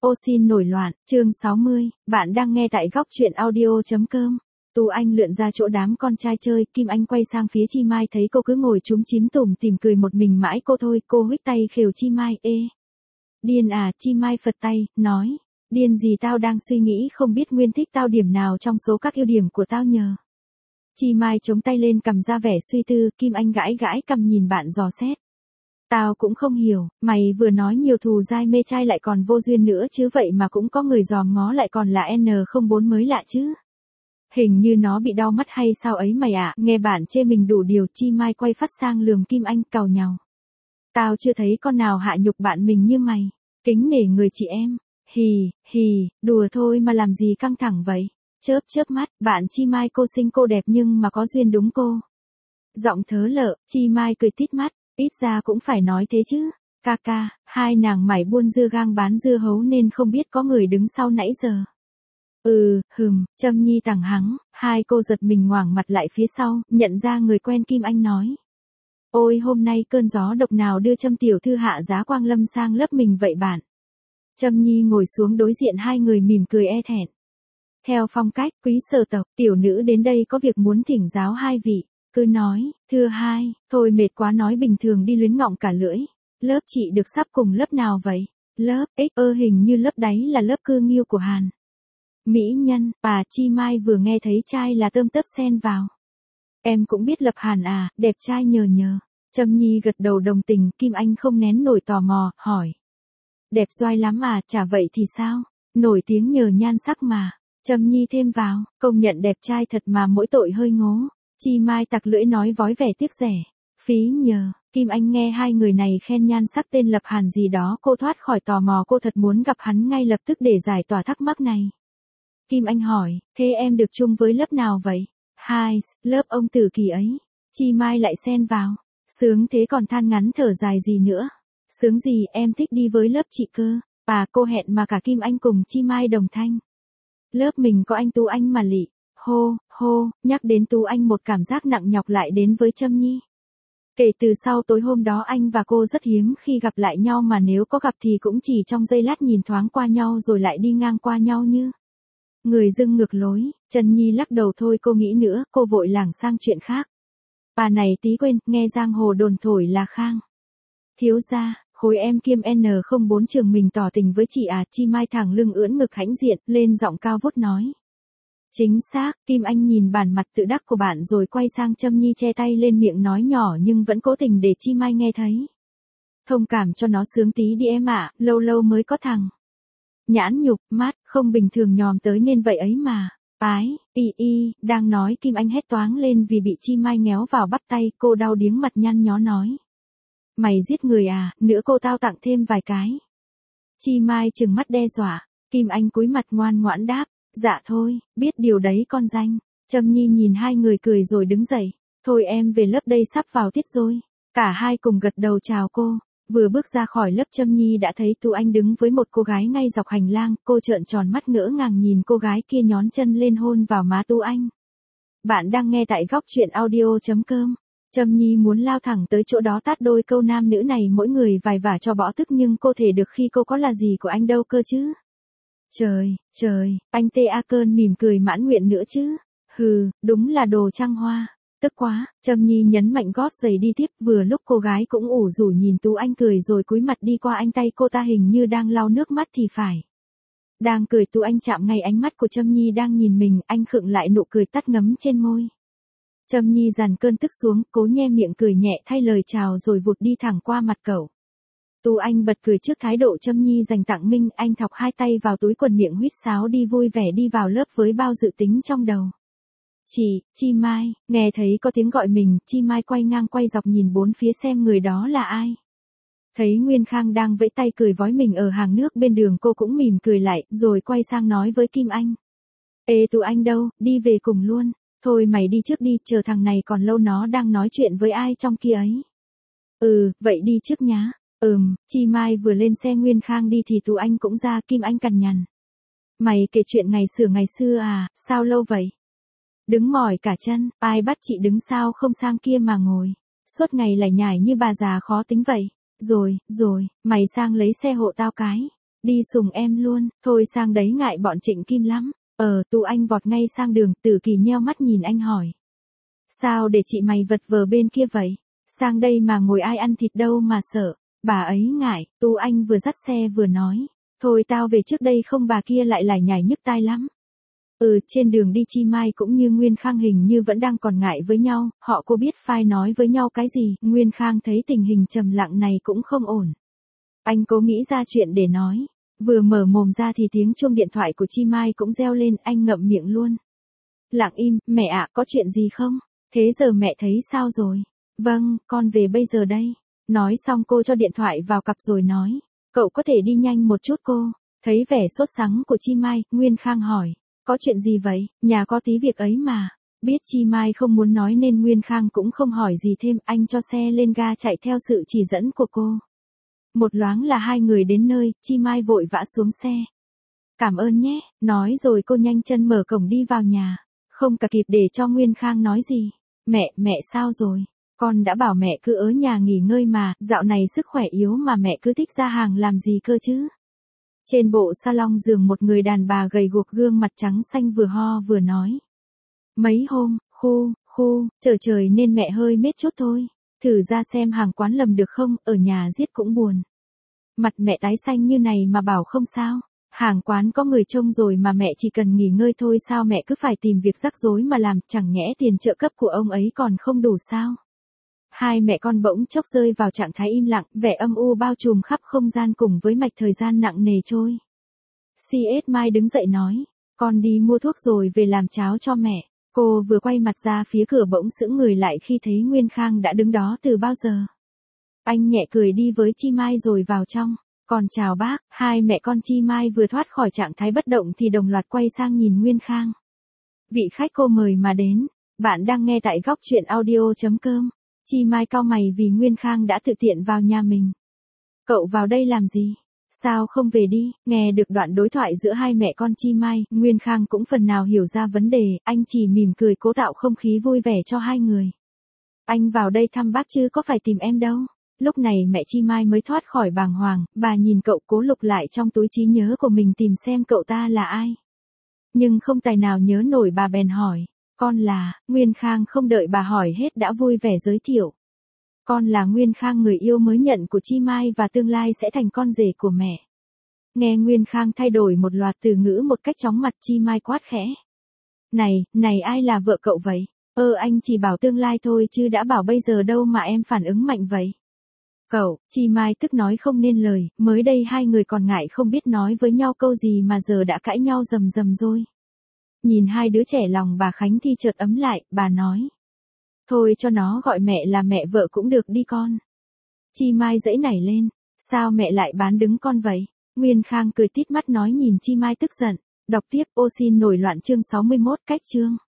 Ô xin nổi loạn, chương 60, bạn đang nghe tại góc truyện audio.com. Tú Anh lượn ra chỗ đám con trai chơi, Kim Anh quay sang phía Chi Mai thấy cô cứ ngồi chúm chím tủm tỉm cười một mình mãi cô thôi, cô huých tay khều Chi Mai, ê. Điên à, Chi Mai phật tay, nói. Điên gì tao đang suy nghĩ không biết Nguyên thích tao điểm nào trong số các ưu điểm của tao nhờ. Chi Mai chống tay lên cầm ra vẻ suy tư, Kim Anh gãi gãi cầm nhìn bạn dò xét. Tao cũng không hiểu, mày vừa nói nhiều thù dai mê trai lại còn vô duyên nữa chứ vậy mà cũng có người dòm ngó lại còn là N04 mới lạ chứ. Hình như nó bị đau mắt hay sao ấy mày ạ, nghe bạn chê mình đủ điều. Chi Mai quay phát sang lườm Kim Anh càu nhàu. Tao chưa thấy con nào hạ nhục bạn mình như mày, kính nể người chị em. Hì, đùa thôi mà làm gì căng thẳng vậy. Chớp mắt, bạn Chi Mai cô xinh cô đẹp nhưng mà có duyên đúng cô. Giọng thớ lợ, Chi Mai cười tít mắt. Ít ra cũng phải nói thế chứ. Ca, hai nàng mải buôn dưa gang bán dưa hấu nên không biết có người đứng sau nãy giờ. Trâm Nhi tằng hắng, hai cô giật mình ngoảnh mặt lại phía sau, nhận ra người quen. Kim Anh nói. Ôi hôm nay cơn gió độc nào đưa Trâm tiểu thư hạ giá Quang Lâm sang lớp mình vậy bạn? Trâm Nhi ngồi xuống đối diện hai người mỉm cười e thẹn. Theo phong cách quý sở tộc, tiểu nữ đến đây có việc muốn thỉnh giáo hai vị. Cứ nói, thưa hai, thôi mệt quá nói bình thường đi luyến ngọng cả lưỡi. Lớp chị được sắp cùng lớp nào vậy? Lớp X hình như lớp đáy là lớp cư nghiêu của Hàn. Mỹ nhân, Chi Mai vừa nghe thấy trai là tơm tấp xen vào. Em cũng biết lập Hàn à, đẹp trai nhờ. Trâm Nhi gật đầu đồng tình, Kim Anh không nén nổi tò mò, hỏi. Đẹp doai lắm à, chả vậy thì sao? Nổi tiếng nhờ nhan sắc mà. Trâm Nhi thêm vào, công nhận đẹp trai thật mà mỗi tội hơi ngố. Chi Mai tặc lưỡi nói vói vẻ tiếc rẻ. Phí nhờ, Kim Anh nghe hai người này khen nhan sắc tên lập Hàn gì đó cô thoát khỏi tò mò, cô thật muốn gặp hắn ngay lập tức để giải tỏa thắc mắc này. Kim Anh hỏi, thế em được chung với lớp nào vậy? Hai, lớp ông Tử Kỳ ấy. Chi Mai lại xen vào. Sướng thế còn than ngắn thở dài gì nữa. Sướng gì em thích đi với lớp chị cơ. Cô hẹn mà cả Kim Anh cùng Chi Mai đồng thanh. Lớp mình có anh Tú Anh mà lị. Hô, nhắc đến Tú Anh một cảm giác nặng nhọc lại đến với Trâm Nhi. Kể từ sau tối hôm đó anh và cô rất hiếm khi gặp lại nhau, mà nếu có gặp thì cũng chỉ trong giây lát nhìn thoáng qua nhau rồi lại đi ngang qua nhau như người dưng ngược lối. Trân Nhi lắc đầu thôi cô nghĩ nữa, cô vội lảng sang chuyện khác. Bà này tí quên, nghe giang hồ đồn thổi là Khang thiếu gia, khối em kiêm N04 trường mình tỏ tình với chị à. Chi Mai thẳng lưng ưỡn ngực hãnh diện, lên giọng cao vút nói. Chính xác, Kim Anh nhìn bản mặt tự đắc của bạn rồi quay sang Trâm Nhi che tay lên miệng nói nhỏ nhưng vẫn cố tình để Chi Mai nghe thấy. Thông cảm cho nó sướng tí đi em ạ, lâu lâu mới có thằng. Nhãn nhục, mát, không bình thường nhòm tới nên vậy ấy mà. Đang nói Kim Anh hét toáng lên vì bị Chi Mai nhéo vào bắp tay, cô đau điếng mặt nhăn nhó nói. Mày giết người à, nữa cô tao tặng thêm vài cái. Chi Mai trừng mắt đe dọa, Kim Anh cúi mặt ngoan ngoãn đáp. Dạ thôi, biết điều đấy con danh. Trâm Nhi nhìn hai người cười rồi đứng dậy. Thôi em về lớp đây sắp vào tiết rồi. Cả hai cùng gật đầu chào cô. Vừa bước ra khỏi lớp Trâm Nhi đã thấy Tú Anh đứng với một cô gái ngay dọc hành lang. Cô trợn tròn mắt ngỡ ngàng nhìn cô gái kia nhón chân lên hôn vào má Tú Anh. Bạn đang nghe tại góc truyện audio.com. Trâm Nhi muốn lao thẳng tới chỗ đó tát đôi câu nam nữ này mỗi người vài vả cho bỏ tức, nhưng cô thể được khi cô có là gì của anh đâu cơ chứ. Trời, anh T.A. cơn mỉm cười mãn nguyện nữa chứ. Đúng là đồ trăng hoa. Tức quá, Trâm Nhi nhấn mạnh gót giày đi tiếp, vừa lúc cô gái cũng ủ rủ nhìn Tú Anh cười rồi cúi mặt đi qua anh, tay cô ta hình như đang lau nước mắt thì phải. Đang cười Tú Anh chạm ngay ánh mắt của Trâm Nhi đang nhìn mình, anh khựng lại, nụ cười tắt ngấm trên môi. Trâm Nhi dằn cơn tức xuống, cố nhe miệng cười nhẹ thay lời chào rồi vụt đi thẳng qua mặt cậu. Tú Anh bật cười trước thái độ Trâm Nhi dành tặng mình, anh thọc hai tay vào túi quần miệng huýt sáo đi vui vẻ đi vào lớp với bao dự tính trong đầu. Chi Mai, nghe thấy có tiếng gọi mình, Chi Mai quay ngang quay dọc nhìn bốn phía xem người đó là ai. Thấy Nguyên Khang đang vẫy tay cười vói mình ở hàng nước bên đường, cô cũng mỉm cười lại, rồi quay sang nói với Kim Anh. Ê Tú Anh đâu, đi về cùng luôn. Thôi mày đi trước đi, chờ thằng này còn lâu, nó đang nói chuyện với ai trong kia ấy. Vậy đi trước nhá. Chi Mai vừa lên xe Nguyên Khang đi thì Tú Anh cũng ra. Kim Anh cằn nhằn. Mày kể chuyện ngày xưa à, sao lâu vậy? Đứng mỏi cả chân, ai bắt chị đứng sao không sang kia mà ngồi. Suốt ngày lải nhải như bà già khó tính vậy. Rồi, mày sang lấy xe hộ tao cái. Đi sùng em luôn, thôi sang đấy ngại bọn Trịnh Kim lắm. Tú Anh vọt ngay sang đường, Tử Kỳ nheo mắt nhìn anh hỏi. Sao để chị mày vật vờ bên kia vậy? Sang đây mà ngồi ai ăn thịt đâu mà sợ. Bà ấy ngại, Tú Anh vừa dắt xe vừa nói. Thôi tao về trước đây không bà kia lại lải nhải nhức tai lắm. Trên đường đi Chi Mai cũng như Nguyên Khang hình như vẫn đang còn ngại với nhau, họ cô biết phai nói với nhau cái gì, Nguyên Khang thấy tình hình trầm lặng này cũng không ổn. Anh cố nghĩ ra chuyện để nói, vừa mở mồm ra thì tiếng chuông điện thoại của Chi Mai cũng reo lên, anh ngậm miệng luôn. Lặng im, mẹ ạ, có chuyện gì không? Thế giờ mẹ thấy sao rồi? Vâng, con về bây giờ đây. Nói xong cô cho điện thoại vào cặp rồi nói, cậu có thể đi nhanh một chút cô. Thấy vẻ sốt sắng của Chi Mai, Nguyên Khang hỏi. Có chuyện gì vậy, nhà có tí việc ấy mà. Biết Chi Mai không muốn nói nên Nguyên Khang cũng không hỏi gì thêm, anh cho xe lên ga chạy theo sự chỉ dẫn của cô. Một loáng là hai người đến nơi, Chi Mai vội vã xuống xe. Cảm ơn nhé, nói rồi cô nhanh chân mở cổng đi vào nhà. Không cả kịp để cho Nguyên Khang nói gì. Mẹ sao rồi? Con đã bảo mẹ cứ ở nhà nghỉ ngơi mà, dạo này sức khỏe yếu mà mẹ cứ thích ra hàng làm gì cơ chứ? Trên bộ salon giường một người đàn bà gầy guộc gương mặt trắng xanh vừa ho vừa nói. Mấy hôm, trời nên mẹ hơi mệt chút thôi. Thử ra xem hàng quán lầm được không, ở nhà giết cũng buồn. Mặt mẹ tái xanh như này mà bảo không sao. Hàng quán có người trông rồi mà mẹ chỉ cần nghỉ ngơi thôi, sao mẹ cứ phải tìm việc rắc rối mà làm, chẳng nhẽ tiền trợ cấp của ông ấy còn không đủ sao? Hai mẹ con bỗng chốc rơi vào trạng thái im lặng, vẻ âm u bao trùm khắp không gian cùng với mạch thời gian nặng nề trôi. C.S. Mai đứng dậy nói, con đi mua thuốc rồi về làm cháo cho mẹ. Cô vừa quay mặt ra phía cửa bỗng sững người lại khi thấy Nguyên Khang đã đứng đó từ bao giờ. Anh nhẹ cười đi với Chi Mai rồi vào trong. Còn chào bác, hai mẹ con Chi Mai vừa thoát khỏi trạng thái bất động thì đồng loạt quay sang nhìn Nguyên Khang. Vị khách cô mời mà đến, bạn đang nghe tại góc truyện audio.com. Chi Mai cau mày vì Nguyên Khang đã tự tiện vào nhà mình. Cậu vào đây làm gì? Sao không về đi? Nghe được đoạn đối thoại giữa hai mẹ con Chi Mai, Nguyên Khang cũng phần nào hiểu ra vấn đề, anh chỉ mỉm cười cố tạo không khí vui vẻ cho hai người. Anh vào đây thăm bác chứ có phải tìm em đâu. Lúc này mẹ Chi Mai mới thoát khỏi bàng hoàng, bà nhìn cậu cố lục lại trong túi trí nhớ của mình tìm xem cậu ta là ai. Nhưng không tài nào nhớ nổi, bà bèn hỏi. Con là, Nguyên Khang không đợi bà hỏi hết đã vui vẻ giới thiệu. Con là Nguyên Khang, người yêu mới nhận của Chi Mai và tương lai sẽ thành con rể của mẹ. Nghe Nguyên Khang thay đổi một loạt từ ngữ một cách chóng mặt, Chi Mai quát khẽ. Này ai là vợ cậu vậy? Anh chỉ bảo tương lai thôi chứ đã bảo bây giờ đâu mà em phản ứng mạnh vậy? Cậu, Chi Mai tức nói không nên lời, mới đây hai người còn ngại không biết nói với nhau câu gì mà giờ đã cãi nhau rầm rầm rồi. Nhìn hai đứa trẻ lòng bà Khánh thì chợt ấm lại, bà nói. Thôi cho nó gọi mẹ là mẹ vợ cũng được đi con. Chi Mai giãy nảy lên, sao mẹ lại bán đứng con vậy? Nguyên Khang cười tít mắt nói nhìn Chi Mai tức giận, đọc tiếp. Ô xin nổi loạn chương 61 cách chương.